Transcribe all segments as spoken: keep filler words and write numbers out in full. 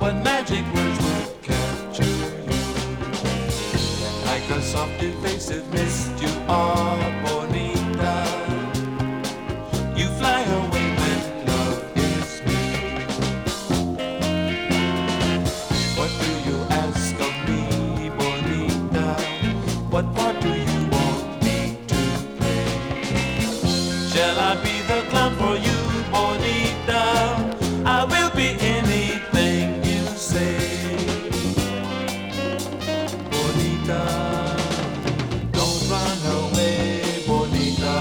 what magic words would capture you. Like a soft evasive mist, you are bonita. You fly away when love is me. What do you ask of me, bonita? What part do you want me to play? Shall I be the clown for you, bonita? I will be anything you say, bonita. Don't run away, bonita.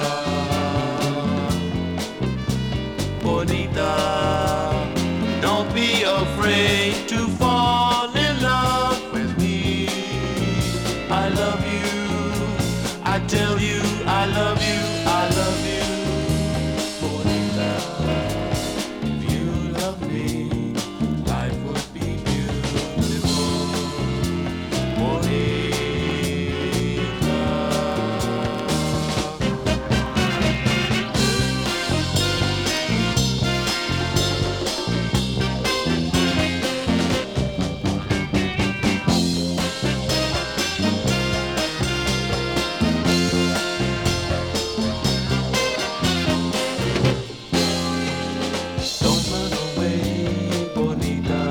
Bonita, don't be afraid to fall in love with me. I love you, I tell you, I love you, I love you, bonita. If you love me, life would be beautiful, bonita. Don't run away, bonita.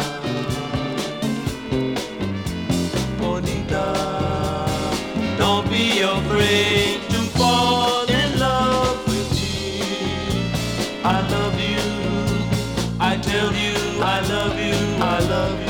Bonita, don't be afraid to fall in love with me. I love you, I tell you, I love you, I love you.